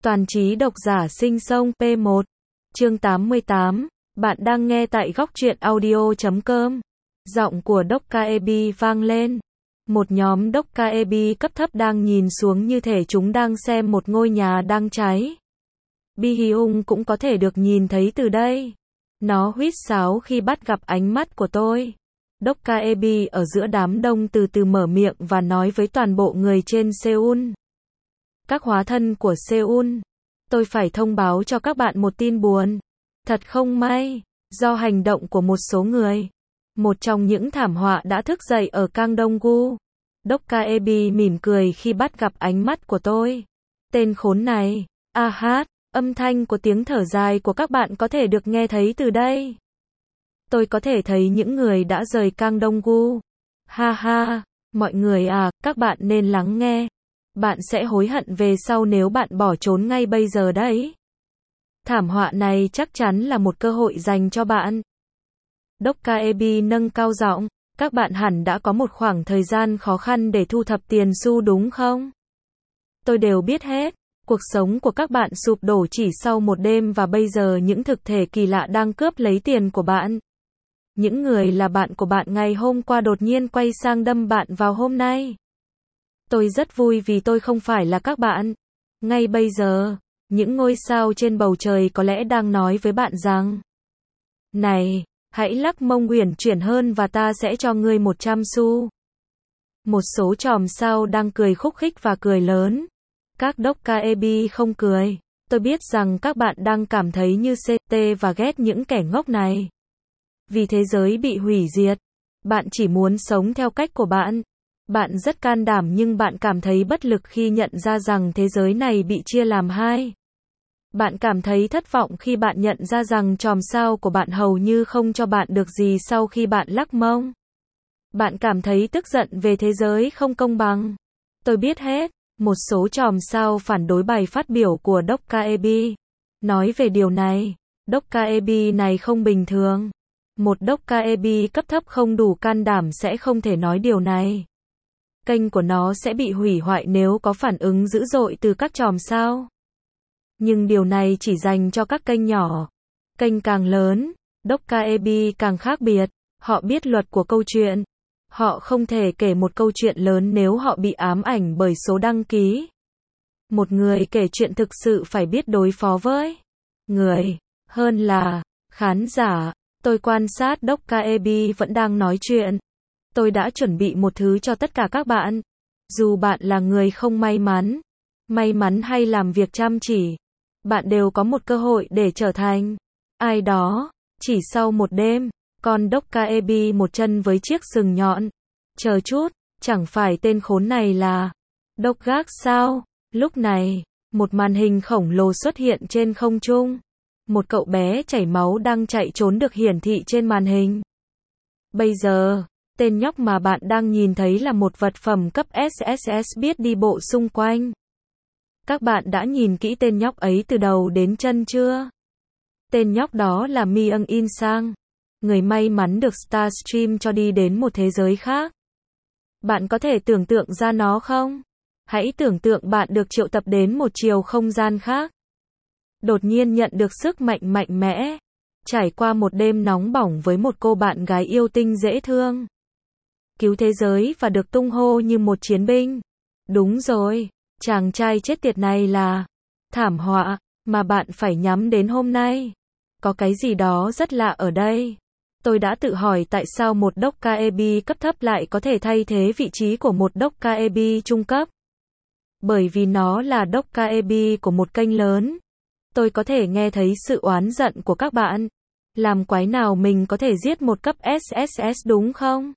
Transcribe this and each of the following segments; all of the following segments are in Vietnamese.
Toàn trí độc giả sinh sông P1. Chương 88. Bạn đang nghe tại góc truyện audio.com. Giọng của Dokkaebi vang lên. Một nhóm Dokkaebi cấp thấp đang nhìn xuống như thể chúng đang xem một ngôi nhà đang cháy. Bi-hyung cũng có thể được nhìn thấy từ đây. Nó huýt sáo khi bắt gặp ánh mắt của tôi. Dokkaebi ở giữa đám đông từ từ mở miệng và nói với toàn bộ người trên Seoul. Các hóa thân của Seoul, tôi phải thông báo cho các bạn một tin buồn. Thật không may, do hành động của một số người, một trong những thảm họa đã thức dậy ở Kangdong-gu. Dokkaebi mỉm cười khi bắt gặp ánh mắt của tôi. Tên khốn này, âm thanh của tiếng thở dài của các bạn có thể được nghe thấy từ đây. Tôi có thể thấy những người đã rời Kangdong-gu. Mọi người các bạn nên lắng nghe. Bạn sẽ hối hận về sau nếu bạn bỏ trốn ngay bây giờ đấy. Thảm họa này chắc chắn là một cơ hội dành cho bạn. Dokkaebi nâng cao giọng, các bạn hẳn đã có một khoảng thời gian khó khăn để thu thập tiền xu đúng không? Tôi đều biết hết. Cuộc sống của các bạn sụp đổ chỉ sau một đêm và bây giờ những thực thể kỳ lạ đang cướp lấy tiền của bạn. Những người là bạn của bạn ngày hôm qua đột nhiên quay sang đâm bạn vào hôm nay. Tôi rất vui vì tôi không phải là các bạn. Ngay bây giờ, những ngôi sao trên bầu trời có lẽ đang nói với bạn rằng: này, hãy lắc mông uyển chuyển hơn và ta sẽ cho ngươi 100 xu. Một số chòm sao đang cười khúc khích và cười lớn. Các Dokkaebi không cười. Tôi biết rằng các bạn đang cảm thấy như CT và ghét những kẻ ngốc này. Vì thế giới bị hủy diệt. Bạn chỉ muốn sống theo cách của bạn. Bạn rất can đảm nhưng bạn cảm thấy bất lực khi nhận ra rằng thế giới này bị chia làm hai. Bạn cảm thấy thất vọng khi bạn nhận ra rằng chòm sao của bạn hầu như không cho bạn được gì sau khi bạn lắc mông. Bạn cảm thấy tức giận về thế giới không công bằng. Tôi biết hết. Một số chòm sao phản đối bài phát biểu của Dokkaebi. Nói về điều này. Dokkaebi này không bình thường. Một Dokkaebi cấp thấp không đủ can đảm sẽ không thể nói điều này. Kênh của nó sẽ bị hủy hoại nếu có phản ứng dữ dội từ các chòm sao. Nhưng điều này chỉ dành cho các kênh nhỏ. Kênh càng lớn, Dokkaebi càng khác biệt. Họ biết luật của câu chuyện. Họ không thể kể một câu chuyện lớn nếu họ bị ám ảnh bởi số đăng ký. Một người kể chuyện thực sự phải biết đối phó với người, hơn là khán giả. Tôi quan sát Dokkaebi vẫn đang nói chuyện. Tôi đã chuẩn bị một thứ cho tất cả các bạn. Dù bạn là người không may mắn hay làm việc chăm chỉ, bạn đều có một cơ hội để trở thành ai đó. Chỉ sau một đêm, con Dokkaebi một chân với chiếc sừng nhọn. Chờ chút, chẳng phải tên khốn này là Dokgak sao? Lúc này, một màn hình khổng lồ xuất hiện trên không trung. Một cậu bé chảy máu đang chạy trốn được hiển thị trên màn hình. Bây giờ, tên nhóc mà bạn đang nhìn thấy là một vật phẩm cấp SSS biết đi bộ xung quanh. Các bạn đã nhìn kỹ tên nhóc ấy từ đầu đến chân chưa? Tên nhóc đó là Myung In Sang, người may mắn được Starstream cho đi đến một thế giới khác. Bạn có thể tưởng tượng ra nó không? Hãy tưởng tượng bạn được triệu tập đến một chiều không gian khác. Đột nhiên nhận được sức mạnh mạnh mẽ. Trải qua một đêm nóng bỏng với một cô bạn gái yêu tinh dễ thương. Cứu thế giới và được tung hô như một chiến binh. Đúng rồi, chàng trai chết tiệt này là thảm họa mà bạn phải nhắm đến hôm nay. Có cái gì đó rất lạ ở đây. Tôi đã tự hỏi tại sao một Dokkaebi cấp thấp lại có thể thay thế vị trí của một Dokkaebi trung cấp. Bởi vì nó là Dokkaebi của một kênh lớn. Tôi có thể nghe thấy sự oán giận của các bạn. Làm quái nào mình có thể giết một cấp SSS đúng không?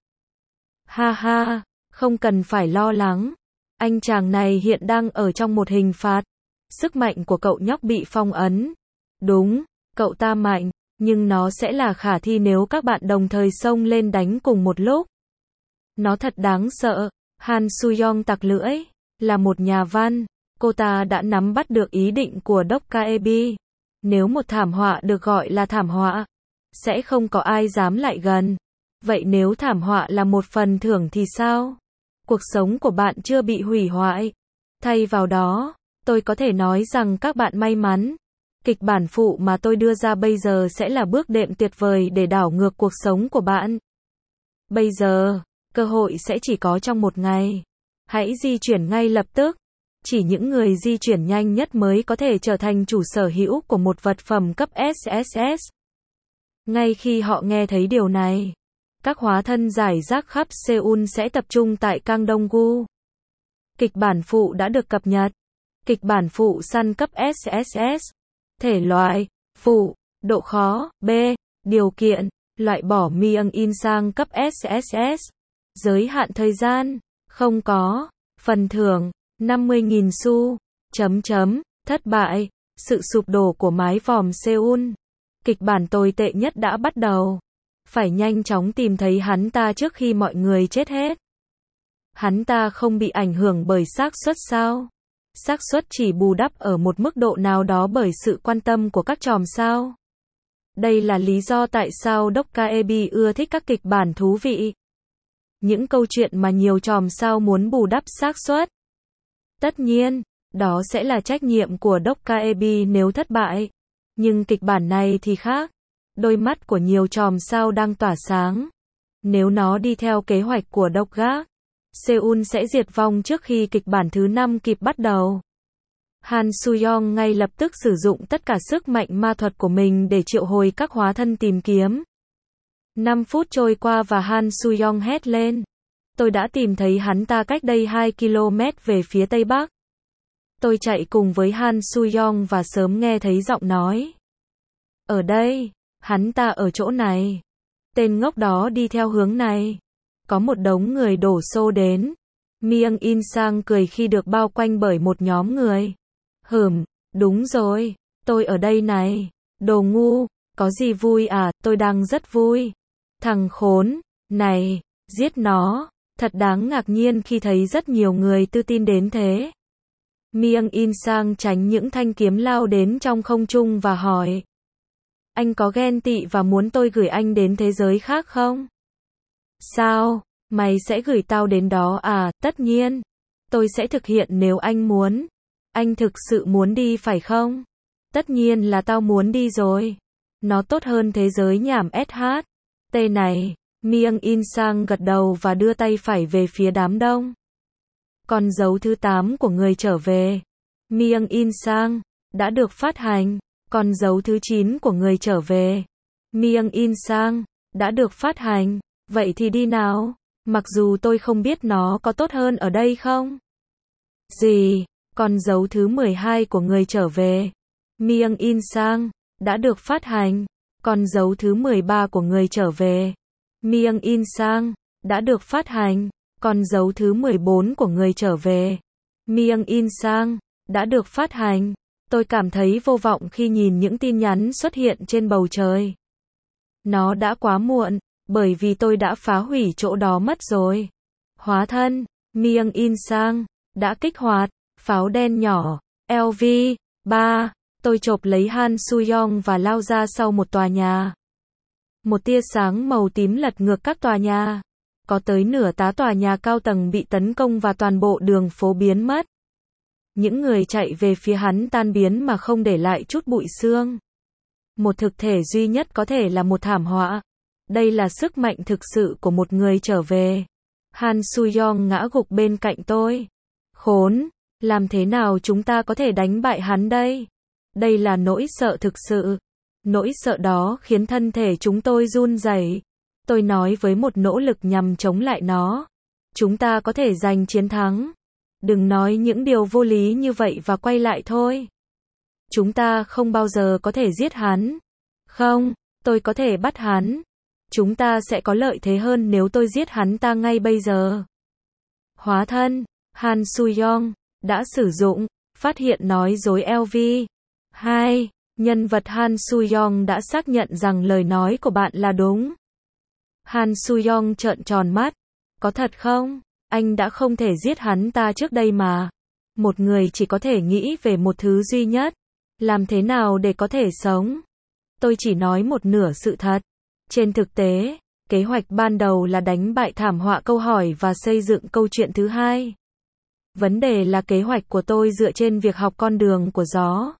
Không cần phải lo lắng. Anh chàng này hiện đang ở trong một hình phạt. Sức mạnh của cậu nhóc bị phong ấn. Đúng, cậu ta mạnh, nhưng nó sẽ là khả thi nếu các bạn đồng thời xông lên đánh cùng một lúc. Nó thật đáng sợ. Han Suyong tặc lưỡi, là một nhà văn. Cô ta đã nắm bắt được ý định của Dokkaebi. Nếu một thảm họa được gọi là thảm họa, sẽ không có ai dám lại gần. Vậy nếu thảm họa là một phần thưởng thì sao? Cuộc sống của bạn chưa bị hủy hoại. Thay vào đó, Tôi có thể nói rằng các bạn may mắn. Kịch bản phụ mà tôi đưa ra bây giờ sẽ là bước đệm tuyệt vời để đảo ngược cuộc sống của bạn. Bây giờ, cơ hội sẽ chỉ có trong một ngày. Hãy di chuyển ngay lập tức. Chỉ những người di chuyển nhanh nhất mới có thể trở thành chủ sở hữu của một vật phẩm cấp SSS. Ngay khi họ nghe thấy điều này, các hóa thân rải rác khắp Seoul sẽ tập trung tại Kangdong-gu. Kịch bản phụ đã được cập nhật. Kịch bản phụ săn cấp SSS. Thể loại, phụ, độ khó, B, điều kiện, loại bỏ Myung In sang cấp SSS. Giới hạn thời gian, không có. Phần thưởng, 50.000 xu. Thất bại, sự sụp đổ của mái vòm Seoul. Kịch bản tồi tệ nhất đã bắt đầu. Phải nhanh chóng tìm thấy hắn ta trước khi mọi người chết hết. Hắn ta không bị ảnh hưởng bởi xác suất sao? Xác suất chỉ bù đắp ở một mức độ nào đó bởi sự quan tâm của các chòm sao. Đây là lý do tại sao Dokkaebi ưa thích các kịch bản thú vị. Những câu chuyện mà nhiều chòm sao muốn bù đắp xác suất. Tất nhiên, đó sẽ là trách nhiệm của Dokkaebi nếu thất bại. Nhưng kịch bản này thì khác. Đôi mắt của nhiều chòm sao đang tỏa sáng. Nếu nó đi theo kế hoạch của Dokgak, Seoul sẽ diệt vong trước khi kịch bản thứ 5 kịp bắt đầu. Han Soo-young ngay lập tức sử dụng tất cả sức mạnh ma thuật của mình để triệu hồi các hóa thân tìm kiếm. 5 phút trôi qua và Han Soo-young hét lên. Tôi đã tìm thấy hắn ta cách đây 2 km về phía tây bắc. Tôi chạy cùng với Han Soo-young và sớm nghe thấy giọng nói. Ở đây, hắn ta ở chỗ này. Tên ngốc đó đi theo hướng này. Có một đống người đổ xô đến. Myung In sang cười khi được bao quanh bởi một nhóm người. Đúng rồi, tôi ở đây này. Đồ ngu, có gì vui à, tôi đang rất vui. Thằng khốn, này, giết nó. Thật đáng ngạc nhiên khi thấy rất nhiều người tự tin đến thế. Myung In sang tránh những thanh kiếm lao đến trong không trung và hỏi. Anh có ghen tị và muốn tôi gửi anh đến thế giới khác không? Sao? Mày sẽ gửi tao đến đó à? Tất nhiên. Tôi sẽ thực hiện nếu anh muốn. Anh thực sự muốn đi phải không? Tất nhiên là tao muốn đi rồi. Nó tốt hơn thế giới nhảm SH. T này. Myung In sang gật đầu và đưa tay phải về phía đám đông. Con dấu thứ 8 của người trở về. Myung In sang đã được phát hành. Con dấu thứ 9 của người trở về. Myung In sang đã được phát hành. Vậy thì đi nào. Mặc dù tôi không biết nó có tốt hơn ở đây không. Gì? Con dấu thứ 12 của người trở về. Myung In sang đã được phát hành. Con dấu thứ 13 của người trở về. Myung In sang đã được phát hành. Con dấu thứ 14 của người trở về. Myung In sang đã được phát hành. Tôi cảm thấy vô vọng khi nhìn những tin nhắn xuất hiện trên bầu trời. Nó đã quá muộn, bởi vì tôi đã phá hủy chỗ đó mất rồi. Hóa thân, Myung In sang đã kích hoạt pháo đen nhỏ, LV-3. Tôi chộp lấy Han Soo-young và lao ra sau một tòa nhà. Một tia sáng màu tím lật ngược các tòa nhà. Có tới nửa tá tòa nhà cao tầng bị tấn công và toàn bộ đường phố biến mất. Những người chạy về phía hắn tan biến mà không để lại chút bụi xương. Một thực thể duy nhất có thể là một thảm họa. Đây là sức mạnh thực sự của một người trở về. Han Soo-young ngã gục bên cạnh tôi. Khốn, làm thế nào chúng ta có thể đánh bại hắn đây? Đây là nỗi sợ thực sự. Nỗi sợ đó khiến thân thể chúng tôi run rẩy. Tôi nói với một nỗ lực nhằm chống lại nó. Chúng ta có thể giành chiến thắng. Đừng nói những điều vô lý như vậy và quay lại thôi. Chúng ta không bao giờ có thể giết hắn. Không, tôi có thể bắt hắn. Chúng ta sẽ có lợi thế hơn nếu tôi giết hắn ta ngay bây giờ. Hóa thân, Han Soo-young đã sử dụng, phát hiện nói dối LV-2. Nhân vật Han Soo-young đã xác nhận rằng lời nói của bạn là đúng. Han Soo-young trợn tròn mắt. Có thật không? Anh đã không thể giết hắn ta trước đây mà. Một người chỉ có thể nghĩ về một thứ duy nhất. Làm thế nào để có thể sống? Tôi chỉ nói một nửa sự thật. Trên thực tế, kế hoạch ban đầu là đánh bại thảm họa câu hỏi và xây dựng câu chuyện thứ hai. Vấn đề là kế hoạch của tôi dựa trên việc học con đường của gió.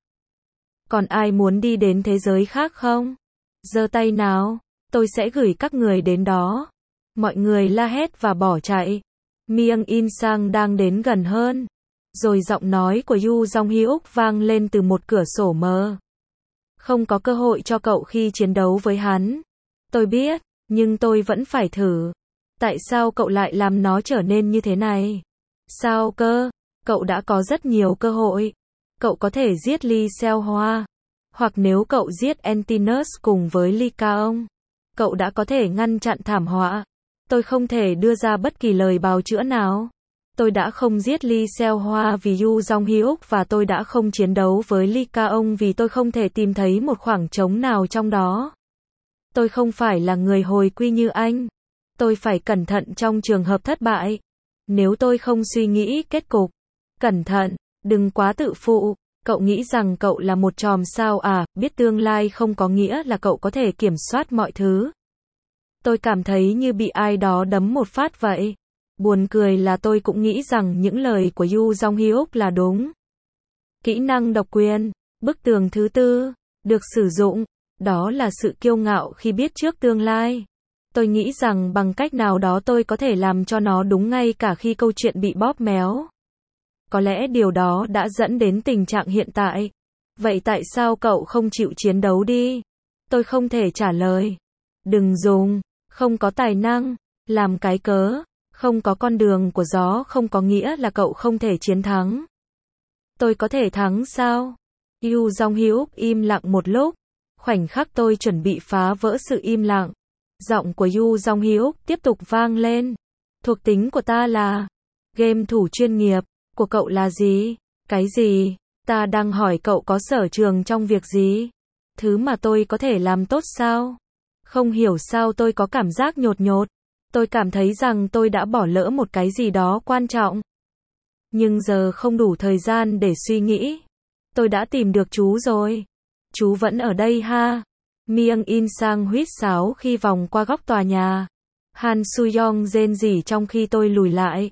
Còn ai muốn đi đến thế giới khác không? Giơ tay nào, tôi sẽ gửi các người đến đó. Mọi người la hét và bỏ chạy. Myung In Sang đang đến gần hơn. Rồi giọng nói của Yoo Jong Hyuk vang lên từ một cửa sổ mờ. Không có cơ hội cho cậu khi chiến đấu với hắn. Tôi biết, nhưng tôi vẫn phải thử. Tại sao cậu lại làm nó trở nên như thế này? Sao cơ? Cậu đã có rất nhiều cơ hội. Cậu có thể giết Lee Seo Hoa. Hoặc nếu cậu giết Antinus cùng với Lee Kaong, cậu đã có thể ngăn chặn thảm họa. Tôi không thể đưa ra bất kỳ lời bào chữa nào. Tôi đã không giết Lee Seo Hoa vì Yoo Jong Hyuk và tôi đã không chiến đấu với Lee Kaong vì tôi không thể tìm thấy một khoảng trống nào trong đó. Tôi không phải là người hồi quy như anh. Tôi phải cẩn thận trong trường hợp thất bại. Nếu tôi không suy nghĩ kết cục. Cẩn thận, đừng quá tự phụ. Cậu nghĩ rằng cậu là một chòm sao à, biết tương lai không có nghĩa là cậu có thể kiểm soát mọi thứ. Tôi cảm thấy như bị ai đó đấm một phát vậy. Buồn cười là tôi cũng nghĩ rằng những lời của Yoo Jong Hyuk là đúng. Kỹ năng độc quyền, bức tường thứ tư, được sử dụng, đó là sự kiêu ngạo khi biết trước tương lai. Tôi nghĩ rằng bằng cách nào đó tôi có thể làm cho nó đúng ngay cả khi câu chuyện bị bóp méo. Có lẽ điều đó đã dẫn đến tình trạng hiện tại. Vậy tại sao cậu không chịu chiến đấu đi? Tôi không thể trả lời. Đừng dùng, không có tài năng, làm cái cớ, không có con đường của gió không có nghĩa là cậu không thể chiến thắng. Tôi có thể thắng sao? Yoo Jong Hyuk im lặng một lúc. Khoảnh khắc tôi chuẩn bị phá vỡ sự im lặng. Giọng của Yoo Jong Hyuk tiếp tục vang lên. Thuộc tính của ta là game thủ chuyên nghiệp. Của cậu là gì? Cái gì? Ta đang hỏi cậu có sở trường trong việc gì? Thứ mà tôi có thể làm tốt sao? Không hiểu sao tôi có cảm giác nhột nhột. Tôi cảm thấy rằng tôi đã bỏ lỡ một cái gì đó quan trọng. Nhưng giờ không đủ thời gian để suy nghĩ. Tôi đã tìm được chú rồi. Chú vẫn ở đây ha. Myung In Sang huýt sáo khi vòng qua góc tòa nhà. Han Soo-young rên rỉ trong khi tôi lùi lại.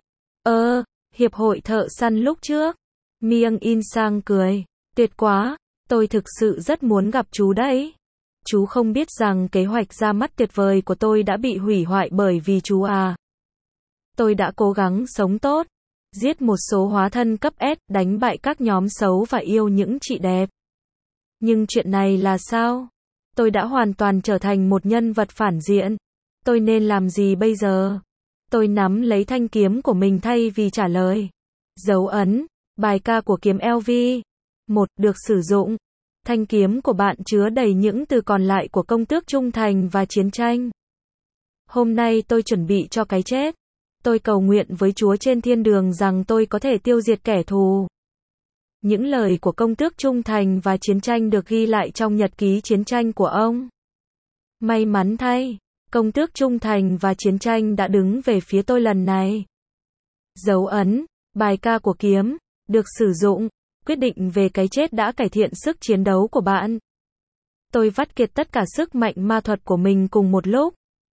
Hiệp hội thợ săn lúc trước. Myung In Sang cười. Tuyệt quá, tôi thực sự rất muốn gặp chú đấy. Chú không biết rằng kế hoạch ra mắt tuyệt vời của tôi đã bị hủy hoại bởi vì chú à. Tôi đã cố gắng sống tốt, giết một số hóa thân cấp S, đánh bại các nhóm xấu và yêu những chị đẹp. Nhưng chuyện này là sao? Tôi đã hoàn toàn trở thành một nhân vật phản diện. Tôi nên làm gì bây giờ? Tôi nắm lấy thanh kiếm của mình thay vì trả lời. Dấu ấn, bài ca của kiếm LV. 1. Được sử dụng. Thanh kiếm của bạn chứa đầy những từ còn lại của công tước trung thành và chiến tranh. Hôm nay tôi chuẩn bị cho cái chết. Tôi cầu nguyện với Chúa trên thiên đường rằng tôi có thể tiêu diệt kẻ thù. Những lời của công tước trung thành và chiến tranh được ghi lại trong nhật ký chiến tranh của ông. May mắn thay, công tước trung thành và chiến tranh đã đứng về phía tôi lần này. Dấu ấn, bài ca của kiếm, được sử dụng. Quyết định về cái chết đã cải thiện sức chiến đấu của bạn. Tôi vắt kiệt tất cả sức mạnh ma thuật của mình cùng một lúc.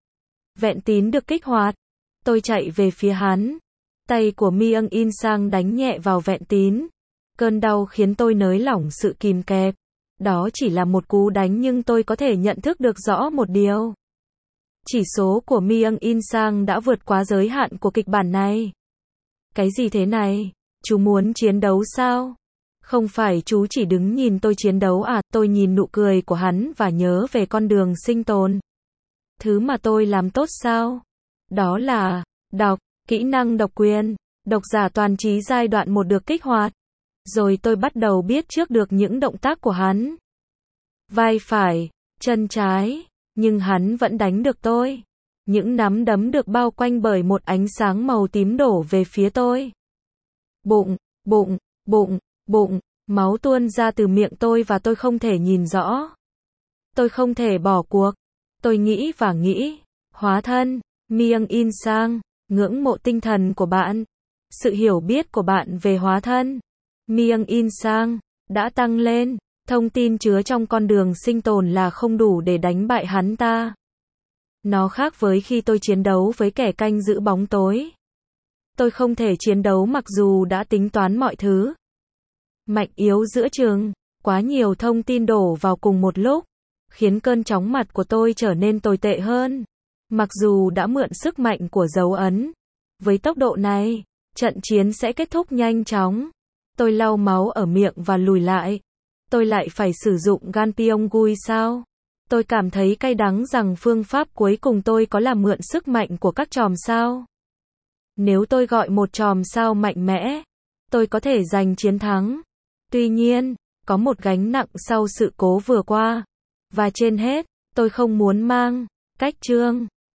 Vẹn tín được kích hoạt. Tôi chạy về phía hắn. Tay của Myung In Sang đánh nhẹ vào vẹn tín. Cơn đau khiến tôi nới lỏng sự kìm kẹp. Đó chỉ là một cú đánh nhưng tôi có thể nhận thức được rõ một điều. Chỉ số của Myung In Sang đã vượt quá giới hạn của kịch bản này. Cái gì thế này? Chú muốn chiến đấu sao? Không phải chú chỉ đứng nhìn tôi chiến đấu à? Tôi nhìn nụ cười của hắn và nhớ về con đường sinh tồn. Thứ mà tôi làm tốt sao? Đó là đọc, kỹ năng độc quyền, độc giả toàn trí giai đoạn 1 được kích hoạt. Rồi tôi bắt đầu biết trước được những động tác của hắn. Vai phải, chân trái, nhưng hắn vẫn đánh được tôi. Những nắm đấm được bao quanh bởi một ánh sáng màu tím đổ về phía tôi. Bụng, bụng, bụng, bụng, máu tuôn ra từ miệng tôi và tôi không thể nhìn rõ. Tôi không thể bỏ cuộc. Tôi nghĩ và nghĩ. Hóa thân, Myung In Sang, ngưỡng mộ tinh thần của bạn. Sự hiểu biết của bạn về hóa thân, Myung In Sang, đã tăng lên. Thông tin chứa trong con đường sinh tồn là không đủ để đánh bại hắn ta. Nó khác với khi tôi chiến đấu với kẻ canh giữ bóng tối. Tôi không thể chiến đấu mặc dù đã tính toán mọi thứ. Mạnh yếu giữa chừng, quá nhiều thông tin đổ vào cùng một lúc, khiến cơn chóng mặt của tôi trở nên tồi tệ hơn. Mặc dù đã mượn sức mạnh của dấu ấn, với tốc độ này, trận chiến sẽ kết thúc nhanh chóng. Tôi lau máu ở miệng và lùi lại. Tôi lại phải sử dụng gan Pyongyang sao? Tôi cảm thấy cay đắng rằng phương pháp cuối cùng tôi có là mượn sức mạnh của các chòm sao. Nếu tôi gọi một chòm sao mạnh mẽ, tôi có thể giành chiến thắng. Tuy nhiên, có một gánh nặng sau sự cố vừa qua. Và trên hết, tôi không muốn mang cách chương